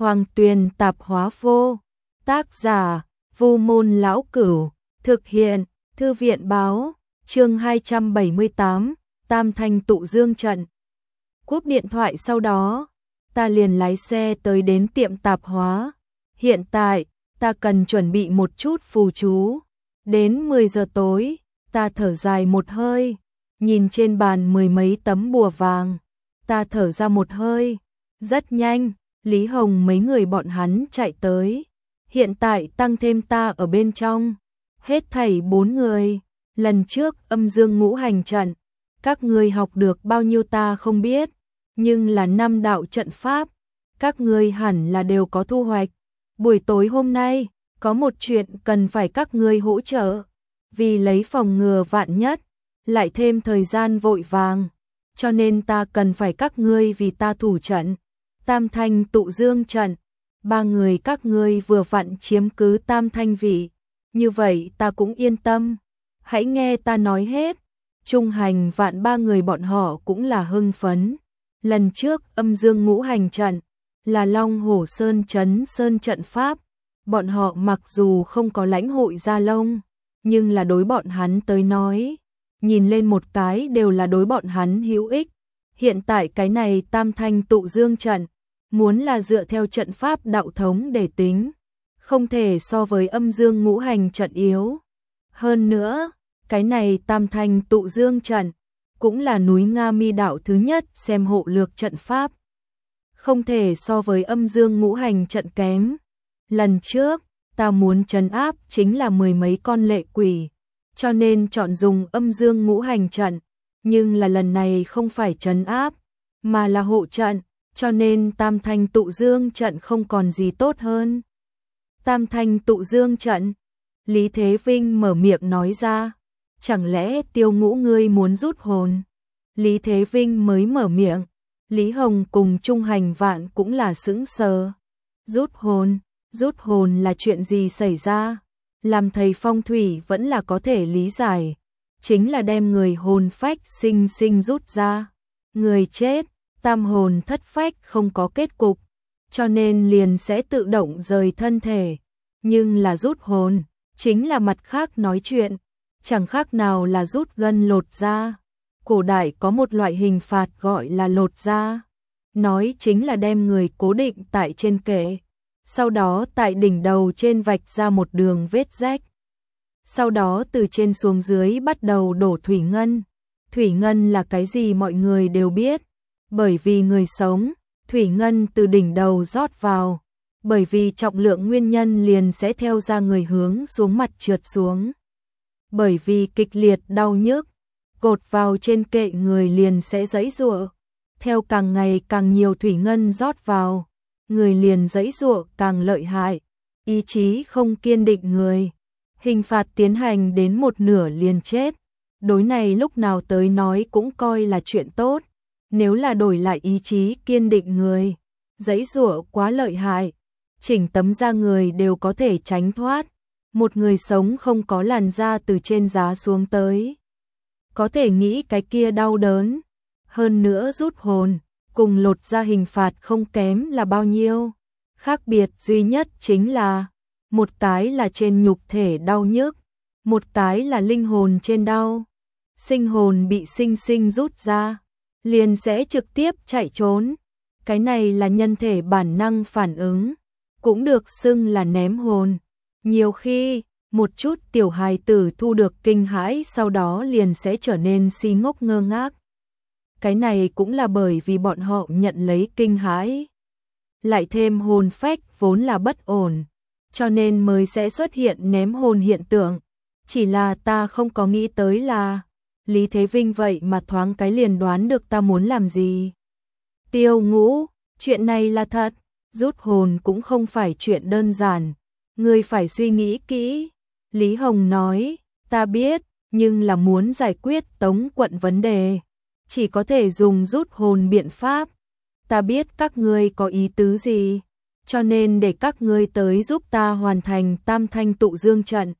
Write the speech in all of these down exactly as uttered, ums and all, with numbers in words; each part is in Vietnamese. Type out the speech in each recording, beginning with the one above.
Hoàng Tuyền Tạp Hóa Vô. Tác giả: Vu Môn Lão Cửu. Thực hiện: Thư viện báo. Chương hai trăm bảy mươi tám, Tam Thanh Tụ Dương Trận. Cúp điện thoại sau đó, ta liền lái xe tới đến tiệm tạp hóa. Hiện tại, ta cần chuẩn bị một chút phù chú. Đến mười giờ tối, ta thở dài một hơi, nhìn trên bàn mười mấy tấm bùa vàng. Ta thở ra một hơi. Rất nhanh, Lý Hồng mấy người bọn hắn chạy tới. Hiện tại tăng thêm ta ở bên trong. Hết thảy bốn người. Lần trước âm dương ngũ hành trận, các ngươi học được bao nhiêu ta không biết, nhưng là năm đạo trận pháp, các ngươi hẳn là đều có thu hoạch. Buổi tối hôm nay, có một chuyện cần phải các ngươi hỗ trợ, vì lấy phòng ngừa vạn nhất, lại thêm thời gian vội vàng, cho nên ta cần phải các ngươi vì ta thủ trận. Tam Thanh Tụ Dương Trận, ba người các ngươi vừa vặn chiếm cứ Tam Thanh vị, như vậy ta cũng yên tâm. Hãy nghe ta nói hết. Trung Hành Vạn ba người bọn họ cũng là hưng phấn. Lần trước âm dương ngũ hành trận là Long Hổ Sơn Trấn Sơn trận pháp, bọn họ mặc dù không có lãnh hội Gia Long, nhưng là đối bọn hắn tới nói, nhìn lên một cái đều là đối bọn hắn hữu ích. Hiện tại cái này Tam Thanh Tụ Dương Trận, muốn là dựa theo trận pháp đạo thống để tính, không thể so với âm dương ngũ hành trận yếu. Hơn nữa, cái này Tam Thanh Tụ Dương Trận cũng là núi Nga Mi đạo thứ nhất xem hộ lược trận pháp, không thể so với âm dương ngũ hành trận kém. Lần trước, ta muốn trấn áp chính là mười mấy con lệ quỷ, cho nên chọn dùng âm dương ngũ hành trận, nhưng là lần này không phải trấn áp, mà là hộ trận, cho nên Tam Thanh Tụ Dương Trận không còn gì tốt hơn. Tam Thanh Tụ Dương Trận, Lý Thế Vinh mở miệng nói ra, chẳng lẽ Tiêu Ngũ ngươi muốn rút hồn? Lý Thế Vinh mới mở miệng, Lý Hồng cùng Trung Hành Vạn cũng là sững sờ. Rút hồn, rút hồn là chuyện gì xảy ra? Làm thầy phong thủy vẫn là có thể lý giải, chính là đem người hồn phách sinh sinh rút ra. Người chết, tam hồn thất phách không có kết cục, cho nên liền sẽ tự động rời thân thể. Nhưng là rút hồn, chính là mặt khác nói chuyện, chẳng khác nào là rút gân lột da. Cổ đại có một loại hình phạt gọi là lột da, nói chính là đem người cố định tại trên kệ, sau đó tại đỉnh đầu trên vạch ra một đường vết rách. Sau đó từ trên xuống dưới bắt đầu đổ thủy ngân. Thủy ngân là cái gì mọi người đều biết, bởi vì người sống, thủy ngân từ đỉnh đầu rót vào, bởi vì trọng lượng nguyên nhân liền sẽ theo ra người hướng xuống mặt trượt xuống. Bởi vì kịch liệt đau nhức, cột vào trên kệ người liền sẽ giãy giụa. Theo càng ngày càng nhiều thủy ngân rót vào, người liền giãy giụa càng lợi hại. Ý chí không kiên định người, hình phạt tiến hành đến một nửa liền chết. Đối này lúc nào tới nói cũng coi là chuyện tốt. Nếu là đổi lại ý chí kiên định người, giãy giụa quá lợi hại, chỉnh tấm da người đều có thể tránh thoát. Một người sống không có làn da từ trên giá xuống tới, có thể nghĩ cái kia đau đớn. Hơn nữa rút hồn, cùng lột da hình phạt không kém là bao nhiêu. Khác biệt duy nhất chính là, một cái là trên nhục thể đau nhức, một cái là linh hồn trên đau. Sinh hồn bị sinh sinh rút ra, liền sẽ trực tiếp chạy trốn. Cái này là nhân thể bản năng phản ứng, cũng được xưng là ném hồn. Nhiều khi, một chút tiểu hài tử thu được kinh hãi sau đó liền sẽ trở nên si ngốc ngơ ngác. Cái này cũng là bởi vì bọn họ nhận lấy kinh hãi, lại thêm hồn phách vốn là bất ổn, cho nên mới sẽ xuất hiện ném hồn hiện tượng. Chỉ là ta không có nghĩ tới là Lý Thế Vinh vậy mà thoáng cái liền đoán được ta muốn làm gì. Tiêu Ngũ, chuyện này là thật, rút hồn cũng không phải chuyện đơn giản, ngươi phải suy nghĩ kỹ. Lý Hồng nói, ta biết, nhưng là muốn giải quyết Tống quận vấn đề, chỉ có thể dùng rút hồn biện pháp. Ta biết các ngươi có ý tứ gì, cho nên để các ngươi tới giúp ta hoàn thành Tam Thanh Tụ Dương Trận.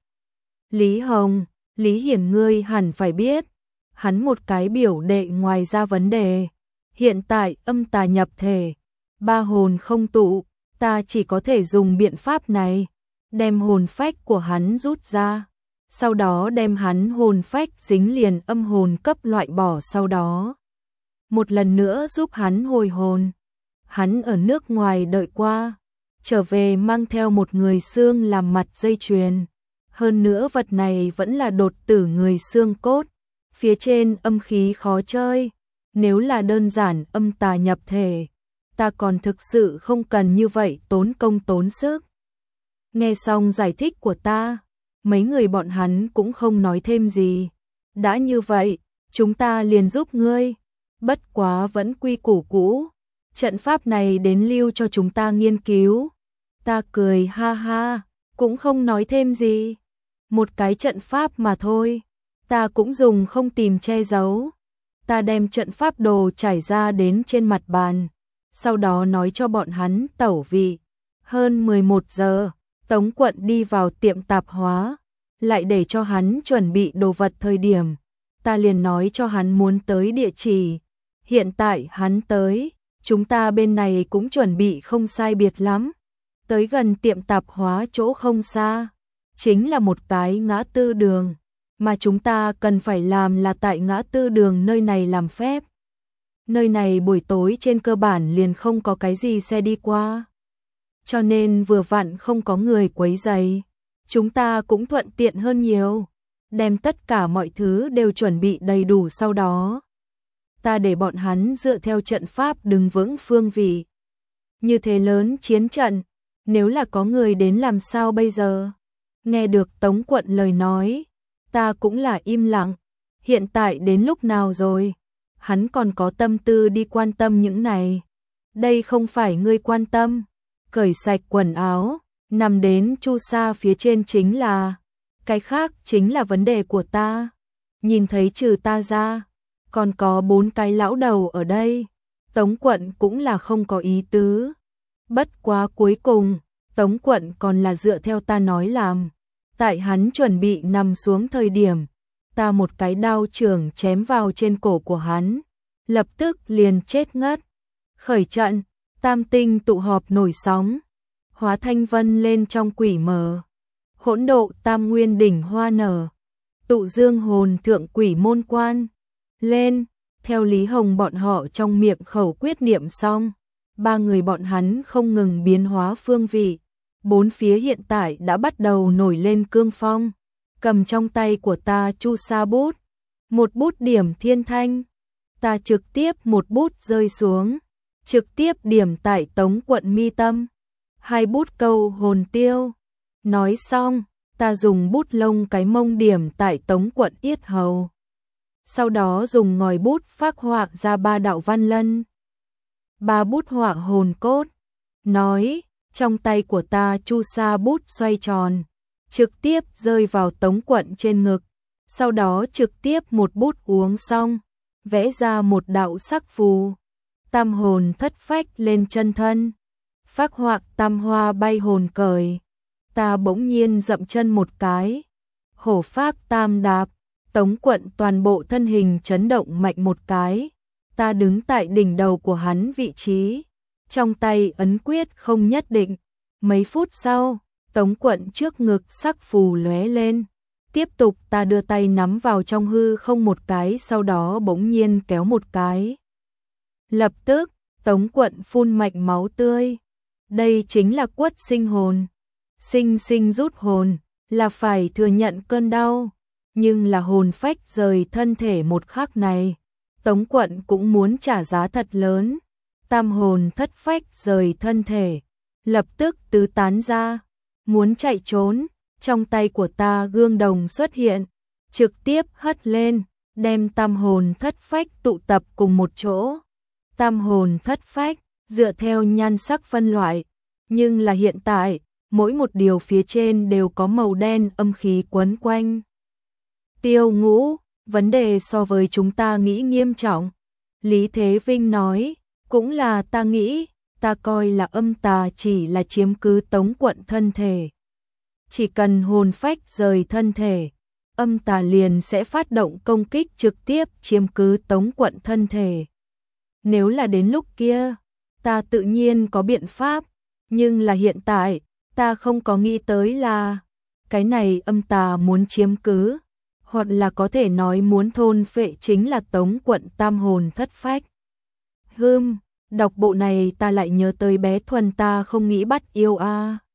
Lý Hồng, Lý Hiển ngươi hẳn phải biết, hắn một cái biểu đệ ngoài ra vấn đề. Hiện tại âm tà nhập thể, ba hồn không tụ, ta chỉ có thể dùng biện pháp này, đem hồn phách của hắn rút ra, sau đó đem hắn hồn phách dính liền âm hồn cấp loại bỏ, sau đó một lần nữa giúp hắn hồi hồn. Hắn ở nước ngoài đợi qua, trở về mang theo một người xương làm mặt dây chuyền. Hơn nữa vật này vẫn là đột tử người xương cốt, phía trên âm khí khó chơi. Nếu là đơn giản âm tà nhập thể, ta còn thực sự không cần như vậy tốn công tốn sức. Nghe xong giải thích của ta, mấy người bọn hắn cũng không nói thêm gì. Đã như vậy, chúng ta liền giúp ngươi. Bất quá vẫn quy củ cũ, trận pháp này đến lưu cho chúng ta nghiên cứu. Ta cười ha ha, cũng không nói thêm gì. Một cái trận pháp mà thôi, ta cũng dùng không tìm che giấu. Ta đem trận pháp đồ trải ra đến trên mặt bàn, sau đó nói cho bọn hắn tẩu vị. Hơn mười một giờ, Tống Quận đi vào tiệm tạp hóa, lại để cho hắn chuẩn bị đồ vật thời điểm. Ta liền nói cho hắn muốn tới địa chỉ. Hiện tại hắn tới, chúng ta bên này cũng chuẩn bị không sai biệt lắm. Tới gần tiệm tạp hóa chỗ không xa, chính là một cái ngã tư đường, mà chúng ta cần phải làm là tại ngã tư đường nơi này làm phép. Nơi này buổi tối trên cơ bản liền không có cái gì xe đi qua, cho nên vừa vặn không có người quấy rầy, chúng ta cũng thuận tiện hơn nhiều. Đem tất cả mọi thứ đều chuẩn bị đầy đủ, sau đó ta để bọn hắn dựa theo trận pháp đứng vững phương vị. Như thế lớn chiến trận, nếu là có người đến làm sao bây giờ? Nghe được Tống Quận lời nói, ta cũng là im lặng. Hiện tại đến lúc nào rồi? Hắn còn có tâm tư đi quan tâm những này. Đây không phải ngươi quan tâm. Cởi sạch quần áo, nằm đến chu sa phía trên chính là. Cái khác chính là vấn đề của ta. Nhìn thấy trừ ta ra, còn có bốn cái lão đầu ở đây. Tống Quận cũng là không có ý tứ. Bất quá cuối cùng, Tống Quận còn là dựa theo ta nói làm. Tại hắn chuẩn bị nằm xuống thời điểm, ta một cái đao chưởng chém vào trên cổ của hắn, lập tức liền chết ngất. Khởi trận, tam tinh tụ họp nổi sóng, hóa thanh vân lên trong quỷ mờ, hỗn độ tam nguyên đỉnh hoa nở, tụ dương hồn thượng quỷ môn quan. Lên, theo Lý Hồng bọn họ trong miệng khẩu quyết niệm xong, ba người bọn hắn không ngừng biến hóa phương vị. Bốn phía hiện tại đã bắt đầu nổi lên cương phong. Cầm trong tay của ta chu sa bút, một bút điểm thiên thanh, ta trực tiếp một bút rơi xuống, trực tiếp điểm tại Tống Quận mi tâm, hai bút câu hồn tiêu. Nói xong, ta dùng bút lông cái mông điểm tại Tống Quận yết hầu, sau đó dùng ngòi bút phác họa ra ba đạo văn lân, ba bút họa hồn cốt. Nói, trong tay của ta chu sa bút xoay tròn, trực tiếp rơi vào Tống Quận trên ngực, sau đó trực tiếp một bút uống xong, vẽ ra một đạo sắc phù. Tam hồn thất phách lên chân thân, phác họa tam hoa bay hồn cởi. Ta bỗng nhiên dậm chân một cái, hổ phác tam đạp, Tống Quận toàn bộ thân hình chấn động mạnh một cái. Ta đứng tại đỉnh đầu của hắn vị trí, trong tay ấn quyết không nhất định. Mấy phút sau, Tống Quận trước ngực sắc phù lóe lên. Tiếp tục ta đưa tay nắm vào trong hư không một cái, sau đó bỗng nhiên kéo một cái. Lập tức, Tống Quận phun mạnh máu tươi. Đây chính là quất sinh hồn. Sinh sinh rút hồn, là phải thừa nhận cơn đau. Nhưng là hồn phách rời thân thể một khắc này, Tống Quận cũng muốn trả giá thật lớn. Tam hồn thất phách rời thân thể, lập tức tứ tán ra, muốn chạy trốn. Trong tay của ta gương đồng xuất hiện, trực tiếp hất lên, đem tam hồn thất phách tụ tập cùng một chỗ. Tam hồn thất phách, dựa theo nhan sắc phân loại, nhưng là hiện tại, mỗi một điều phía trên đều có màu đen âm khí quấn quanh. Tiêu Ngũ, vấn đề so với chúng ta nghĩ nghiêm trọng. Lý Thế Vinh nói, cũng là ta nghĩ, ta coi là âm tà chỉ là chiếm cứ Tống Quận thân thể. Chỉ cần hồn phách rời thân thể, âm tà liền sẽ phát động công kích trực tiếp chiếm cứ Tống Quận thân thể. Nếu là đến lúc kia, ta tự nhiên có biện pháp, Nhưng là hiện tại, ta không có nghĩ tới là cái này âm tà muốn chiếm cứ, hoặc là có thể nói muốn thôn phệ chính là Tống quận tam hồn thất phách. Hưm, đọc bộ này ta lại nhớ tới bé Thuần ta không nghĩ bắt yêu a.